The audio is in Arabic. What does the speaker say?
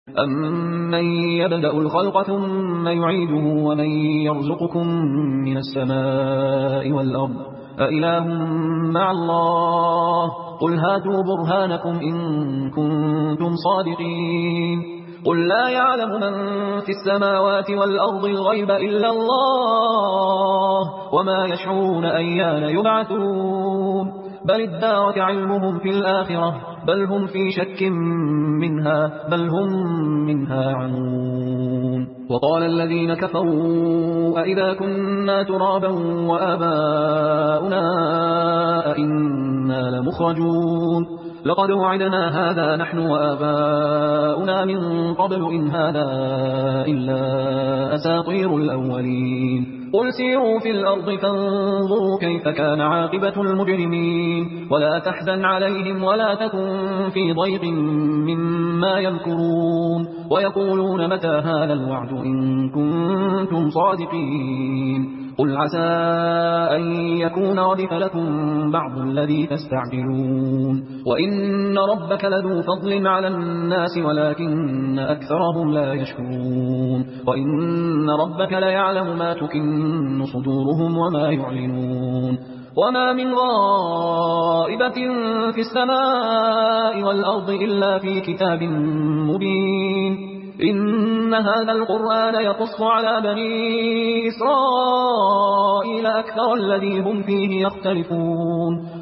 أَمَّن يَبْدَأُ الْخَلْقَ ثُمَّ يُعِيدُهُ وَمَن يَرْزُقُكُم مِّنَ السَّمَاءِ وَالْأَرْضِ أَإِلَٰهٌ مَّعَ اللَّهِ قُلْ هَاتُوا بُرْهَانَكُمْ إِن كُنتُمْ صَادِقِينَ قُل لَّا يَعْلَمُ مَن فِي السَّمَاوَاتِ وَالْأَرْضِ الْغَيْبَ إِلَّا اللَّهُ وَمَا يَشْعُرُونَ أَيَّانَ يُبْعَثُونَ بَلِ ادَّارَكَ عِلْمُهُمْ فِي الْآخِرَةِ بَلْ هُمْ فِي شَكٍّ مِّنْهَا بَلْ هُم مِّنْهَا عَمُونَ وَقَالَ الَّذِينَ كَفَرُوا أَإِذَا كُنَّا تُرَابًا وَآبَاؤُنَا أَإِنَّا لَمُخْرَجُونَ لقد وعدنا هذا نحن وآباؤنا من قبل إن هذا إلا أساطير الأولين قل سيروا في الأرض فانظروا كيف كان عاقبة المجرمين ولا تحزن عليهم ولا تكن في ضيق مما يذكرون ويقولون متى هذا الوعد إن كنتم صادقين قل عسى أن يكون ردف لكم بعض الذي تستعجلون وإن ربك لذو فضل على الناس ولكن أكثرهم لا يشكرون وإن ربك ليعلم ما تكن صدورهم وما يعلنون وما من غائبة في السماء والأرض إلا في كتاب مبين إن هذا القرآن يقص على بني إسرائيل أكثر الذي هم فيه يختلفون